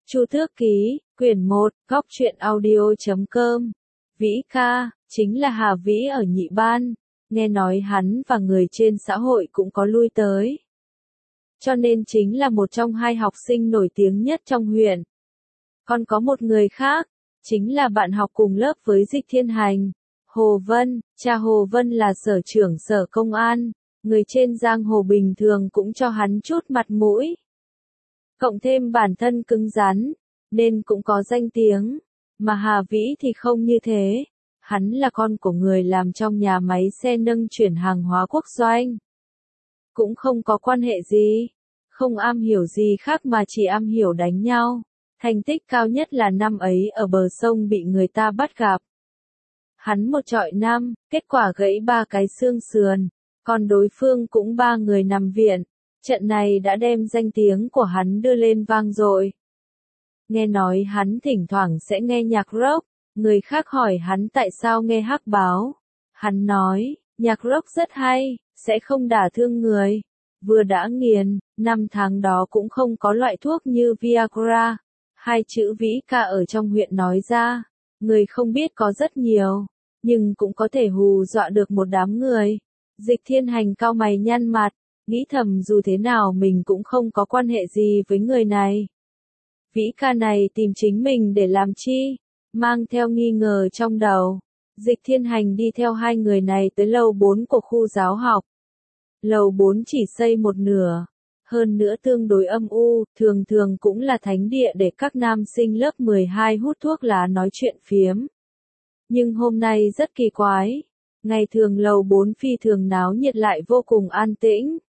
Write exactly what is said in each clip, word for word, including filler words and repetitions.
Chu Tước Ký, quyển một, góc truyện audio chấm com. Vĩ ca, chính là Hà Vĩ ở Nhị Ban, nghe nói hắn và người trên xã hội cũng có lui tới. Cho nên chính là một trong hai học sinh nổi tiếng nhất trong huyện. Còn có một người khác, chính là bạn học cùng lớp với Dịch Thiên Hành, Hồ Vân, cha Hồ Vân là sở trưởng sở công an, người trên giang hồ bình thường cũng cho hắn chút mặt mũi. Cộng thêm bản thân cứng rắn, nên cũng có danh tiếng, mà Hà Vĩ thì không như thế. Hắn là con của người làm trong nhà máy xe nâng chuyển hàng hóa quốc doanh. Cũng không có quan hệ gì, không am hiểu gì khác mà chỉ am hiểu đánh nhau. Thành tích cao nhất là năm ấy ở bờ sông bị người ta bắt gặp. Hắn một trọi năm, kết quả gãy ba cái xương sườn, còn đối phương cũng ba người nằm viện. Trận này đã đem danh tiếng của hắn đưa lên vang dội. Nghe nói hắn thỉnh thoảng sẽ nghe nhạc rock, người khác hỏi hắn tại sao nghe hắc báo. Hắn nói, nhạc rock rất hay, sẽ không đả thương người. Vừa đã nghiền, năm tháng đó cũng không có loại thuốc như Viagra. Hai chữ Vĩ ca ở trong huyện nói ra, người không biết có rất nhiều, nhưng cũng có thể hù dọa được một đám người. Dịch Thiên Hành cau mày nhăn mặt, nghĩ thầm dù thế nào mình cũng không có quan hệ gì với người này. Vĩ ca này tìm chính mình để làm chi? Mang theo nghi ngờ trong đầu, Dịch Thiên Hành đi theo hai người này tới lầu bốn của khu giáo học. Lầu bốn chỉ xây một nửa, hơn nữa tương đối âm u, thường thường cũng là thánh địa để các nam sinh lớp mười hai hút thuốc lá nói chuyện phiếm. Nhưng hôm nay rất kỳ quái, ngày thường lầu bốn phi thường náo nhiệt lại vô cùng an tĩnh.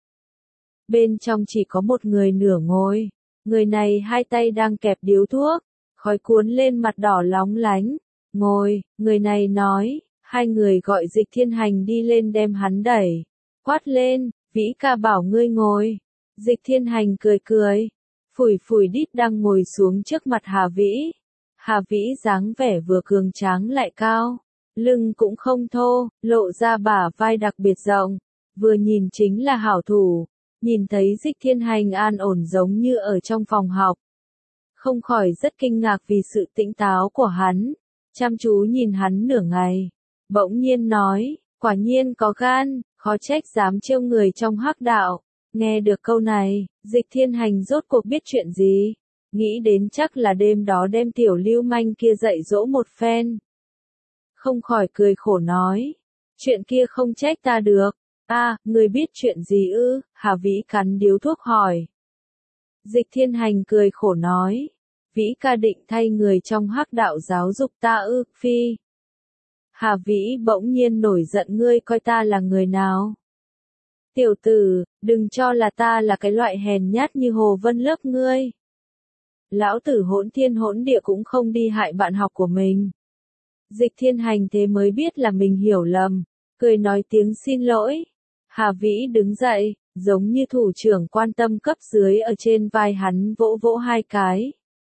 Bên trong chỉ có một người nửa ngồi, người này hai tay đang kẹp điếu thuốc, khói cuốn lên mặt đỏ lóng lánh. Ngồi, người này nói, hai người gọi Dịch Thiên Hành đi lên đem hắn đẩy, quát lên, Vĩ ca bảo ngươi ngồi. Dịch Thiên Hành cười cười, phủi phủi đít đang ngồi xuống trước mặt Hà Vĩ. Hà Vĩ dáng vẻ vừa cường tráng lại cao, lưng cũng không thô, lộ ra bả vai đặc biệt rộng, vừa nhìn chính là hảo thủ. Nhìn thấy Dịch Thiên Hành an ổn giống như ở trong phòng học, không khỏi rất kinh ngạc vì sự tỉnh táo của hắn, chăm chú nhìn hắn nửa ngày, bỗng nhiên nói, quả nhiên có gan, khó trách dám trêu người trong hắc đạo. Nghe được câu này, Dịch Thiên Hành rốt cuộc biết chuyện gì, nghĩ đến chắc là đêm đó đem tiểu lưu manh kia dạy dỗ một phen. Không khỏi cười khổ nói, chuyện kia không trách ta được. A, à, người biết chuyện gì ư? Hà Vĩ cắn điếu thuốc hỏi. Dịch Thiên Hành cười khổ nói, Vĩ ca định thay người trong hắc đạo giáo dục ta ư? Phi. Hà Vĩ bỗng nhiên nổi giận, ngươi coi ta là người nào? Tiểu tử, đừng cho là ta là cái loại hèn nhát như Hồ Vân lớp ngươi. Lão tử hỗn thiên hỗn địa cũng không đi hại bạn học của mình. Dịch Thiên Hành thế mới biết là mình hiểu lầm, cười nói tiếng xin lỗi. Hà Vĩ đứng dậy, giống như thủ trưởng quan tâm cấp dưới ở trên vai hắn vỗ vỗ hai cái.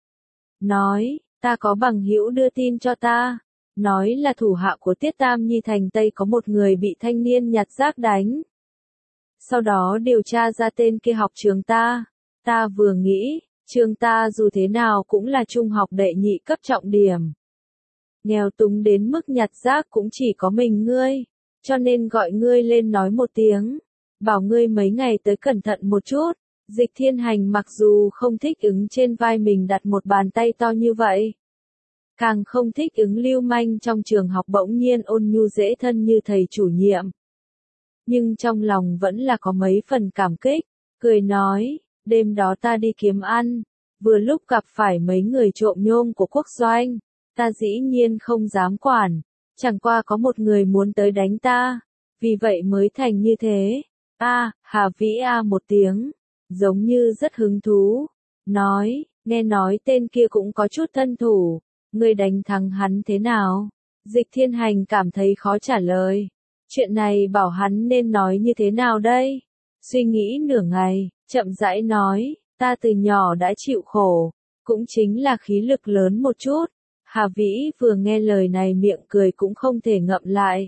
Nói, ta có bằng hữu đưa tin cho ta, nói là thủ hạ của Tiết Tam Nhi thành Tây có một người bị thanh niên nhặt rác đánh. Sau đó điều tra ra tên kia học trường ta, ta vừa nghĩ, trường ta dù thế nào cũng là trung học đệ nhị cấp trọng điểm. Nghèo túng đến mức nhặt rác cũng chỉ có mình ngươi. Cho nên gọi ngươi lên nói một tiếng, bảo ngươi mấy ngày tới cẩn thận một chút. Dịch Thiên Hành mặc dù không thích ứng trên vai mình đặt một bàn tay to như vậy, càng không thích ứng lưu manh trong trường học bỗng nhiên ôn nhu dễ thân như thầy chủ nhiệm. Nhưng trong lòng vẫn là có mấy phần cảm kích, cười nói, đêm đó ta đi kiếm ăn, vừa lúc gặp phải mấy người trộm nhôm của quốc doanh, ta dĩ nhiên không dám quản. Chẳng qua có một người muốn tới đánh ta, vì vậy mới thành như thế. A, à, Hà Vĩ a một tiếng, giống như rất hứng thú, nói, nghe nói tên kia cũng có chút thân thủ, người đánh thắng hắn thế nào? Dịch Thiên Hành cảm thấy khó trả lời, chuyện này bảo hắn nên nói như thế nào đây? Suy nghĩ nửa ngày, chậm rãi nói, ta từ nhỏ đã chịu khổ, cũng chính là khí lực lớn một chút. Hà Vĩ vừa nghe lời này miệng cười cũng không thể ngậm lại.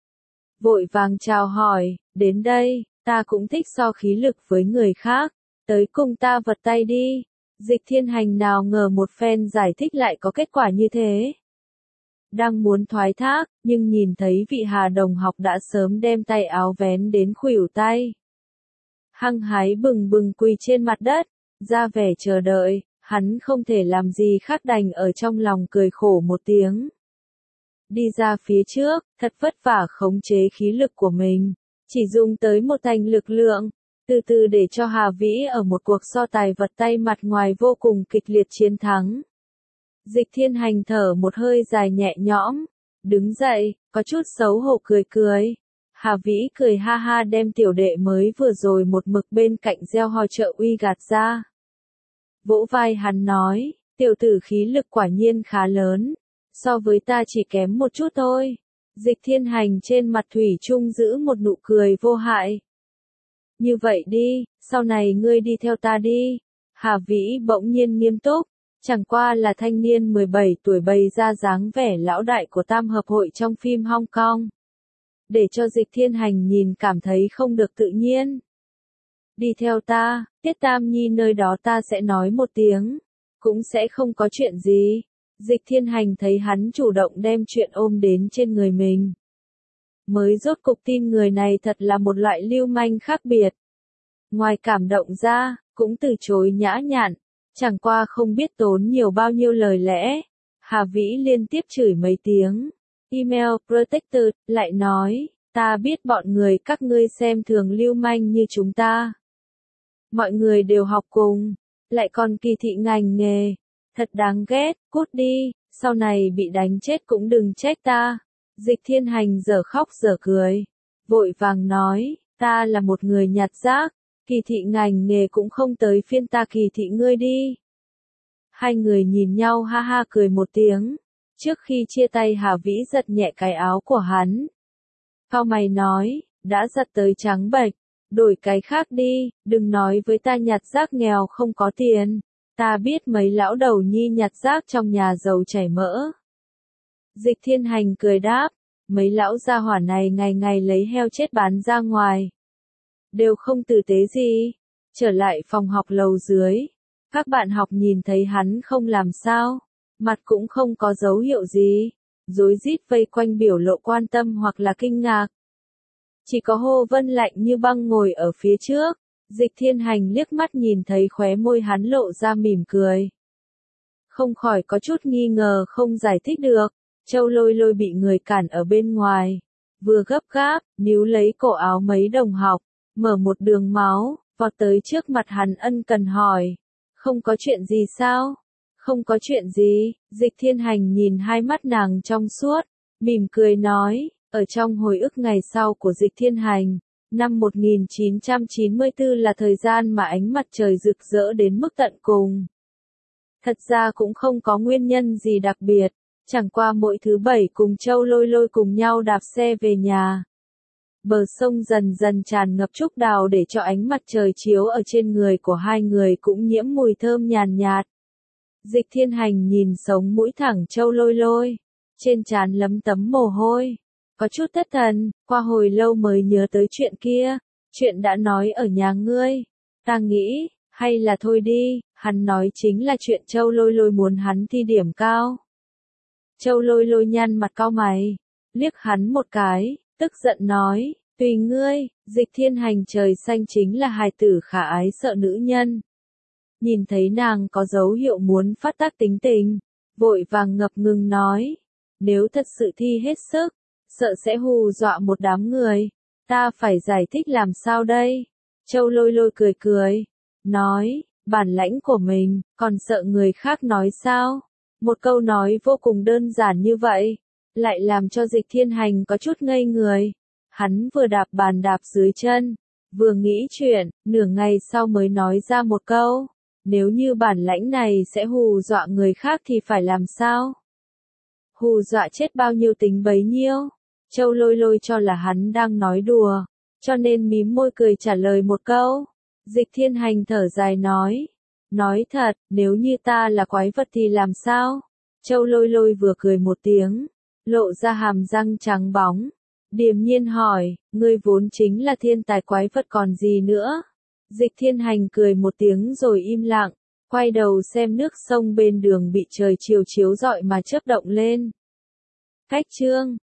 Vội vàng chào hỏi, đến đây, ta cũng thích so khí lực với người khác, tới cùng ta vật tay đi. Dịch Thiên Hành nào ngờ một phen giải thích lại có kết quả như thế. Đang muốn thoái thác, nhưng nhìn thấy vị Hà đồng học đã sớm đem tay áo vén đến khuỷu tay. Hăng hái bừng bừng quỳ trên mặt đất, ra vẻ chờ đợi, hắn không thể làm gì khác đành ở trong lòng cười khổ một tiếng. Đi ra phía trước, thật vất vả khống chế khí lực của mình, chỉ dùng tới một thành lực lượng, từ từ để cho Hà Vĩ ở một cuộc so tài vật tay mặt ngoài vô cùng kịch liệt chiến thắng. Dịch Thiên Hành thở một hơi dài nhẹ nhõm, đứng dậy, có chút xấu hổ cười cười. Hà Vĩ cười ha ha đem tiểu đệ mới vừa rồi một mực bên cạnh gieo hò trợ uy gạt ra. Vỗ vai hắn nói, tiểu tử khí lực quả nhiên khá lớn, so với ta chỉ kém một chút thôi. Dịch Thiên Hành trên mặt thủy chung giữ một nụ cười vô hại. Như vậy đi, sau này ngươi đi theo ta đi. Hà Vĩ bỗng nhiên nghiêm túc, chẳng qua là thanh niên mười bảy tuổi bày ra dáng vẻ lão đại của tam hợp hội trong phim Hong Kong. Để cho Dịch Thiên Hành nhìn cảm thấy không được tự nhiên. Đi theo ta, Tiết Tam Nhi nơi đó ta sẽ nói một tiếng, cũng sẽ không có chuyện gì. Dịch Thiên Hành thấy hắn chủ động đem chuyện ôm đến trên người mình. Mới rốt cục tin người này thật là một loại lưu manh khác biệt. Ngoài cảm động ra, cũng từ chối nhã nhặn, chẳng qua không biết tốn nhiều bao nhiêu lời lẽ. Hà Vĩ liên tiếp chửi mấy tiếng. Email Protector lại nói, ta biết bọn người các ngươi xem thường lưu manh như chúng ta. Mọi người đều học cùng, lại còn kỳ thị ngành nghề. Thật đáng ghét, cút đi, sau này bị đánh chết cũng đừng trách ta. Dịch Thiên Hành giờ khóc giờ cười, vội vàng nói, ta là một người nhặt rác, kỳ thị ngành nghề cũng không tới phiên ta kỳ thị ngươi đi. Hai người nhìn nhau ha ha cười một tiếng, trước khi chia tay Hà Vĩ giật nhẹ cái áo của hắn. Cao mày nói, đã giật tới trắng bệch, đổi cái khác đi, đừng nói với ta nhặt rác nghèo không có tiền. Ta biết mấy lão đầu nhi nhặt rác trong nhà giàu chảy mỡ. Dịch Thiên Hành cười đáp, mấy lão gia hỏa này ngày ngày lấy heo chết bán ra ngoài. Đều không tử tế gì. Trở lại phòng học lầu dưới. Các bạn học nhìn thấy hắn không làm sao. Mặt cũng không có dấu hiệu gì. Rối rít vây quanh biểu lộ quan tâm hoặc là kinh ngạc. Chỉ có Hồ Vân lạnh như băng ngồi ở phía trước. Dịch Thiên Hành liếc mắt nhìn thấy khóe môi hắn lộ ra mỉm cười. Không khỏi có chút nghi ngờ không giải thích được. Châu Lôi Lôi bị người cản ở bên ngoài. Vừa gấp gáp, níu lấy cổ áo mấy đồng học, mở một đường máu, vọt tới trước mặt hắn ân cần hỏi. Không có chuyện gì sao? Không có chuyện gì. Dịch Thiên Hành nhìn hai mắt nàng trong suốt, mỉm cười nói, ở trong hồi ức ngày sau của Dịch Thiên Hành. Năm một nghìn chín trăm chín mươi tư là thời gian mà ánh mặt trời rực rỡ đến mức tận cùng. Thật ra cũng không có nguyên nhân gì đặc biệt, chẳng qua mỗi thứ bảy cùng Châu Lôi Lôi cùng nhau đạp xe về nhà. Bờ sông dần dần tràn ngập trúc đào để cho ánh mặt trời chiếu ở trên người của hai người cũng nhiễm mùi thơm nhàn nhạt. Dịch Thiên Hành nhìn sống mũi thẳng Châu Lôi Lôi, trên trán lấm tấm mồ hôi. Có chút thất thần, qua hồi lâu mới nhớ tới chuyện kia, chuyện đã nói ở nhà ngươi. Ta nghĩ, hay là thôi đi, hắn nói chính là chuyện Châu Lôi Lôi muốn hắn thi điểm cao. Châu Lôi Lôi nhăn mặt cau mày, liếc hắn một cái, tức giận nói, tùy ngươi. Dịch Thiên Hành trời xanh chính là hài tử khả ái sợ nữ nhân. Nhìn thấy nàng có dấu hiệu muốn phát tác tính tình, vội vàng ngập ngừng nói, nếu thật sự thi hết sức, sợ sẽ hù dọa một đám người, ta phải giải thích làm sao đây? Châu Lôi Lôi cười cười, nói, bản lãnh của mình, còn sợ người khác nói sao? Một câu nói vô cùng đơn giản như vậy, lại làm cho Dịch Thiên Hành có chút ngây người. Hắn vừa đạp bàn đạp dưới chân, vừa nghĩ chuyện, nửa ngày sau mới nói ra một câu, nếu như bản lãnh này sẽ hù dọa người khác thì phải làm sao? Hù dọa chết bao nhiêu tính bấy nhiêu? Châu Lôi Lôi cho là hắn đang nói đùa, cho nên mím môi cười trả lời một câu. Dịch Thiên Hành thở dài nói, nói thật, nếu như ta là quái vật thì làm sao? Châu Lôi Lôi vừa cười một tiếng, lộ ra hàm răng trắng bóng, điềm nhiên hỏi, ngươi vốn chính là thiên tài quái vật còn gì nữa? Dịch Thiên Hành cười một tiếng rồi im lặng, Quay đầu xem nước sông bên đường bị trời chiều chiếu rọi mà chớp động lên. Cách chương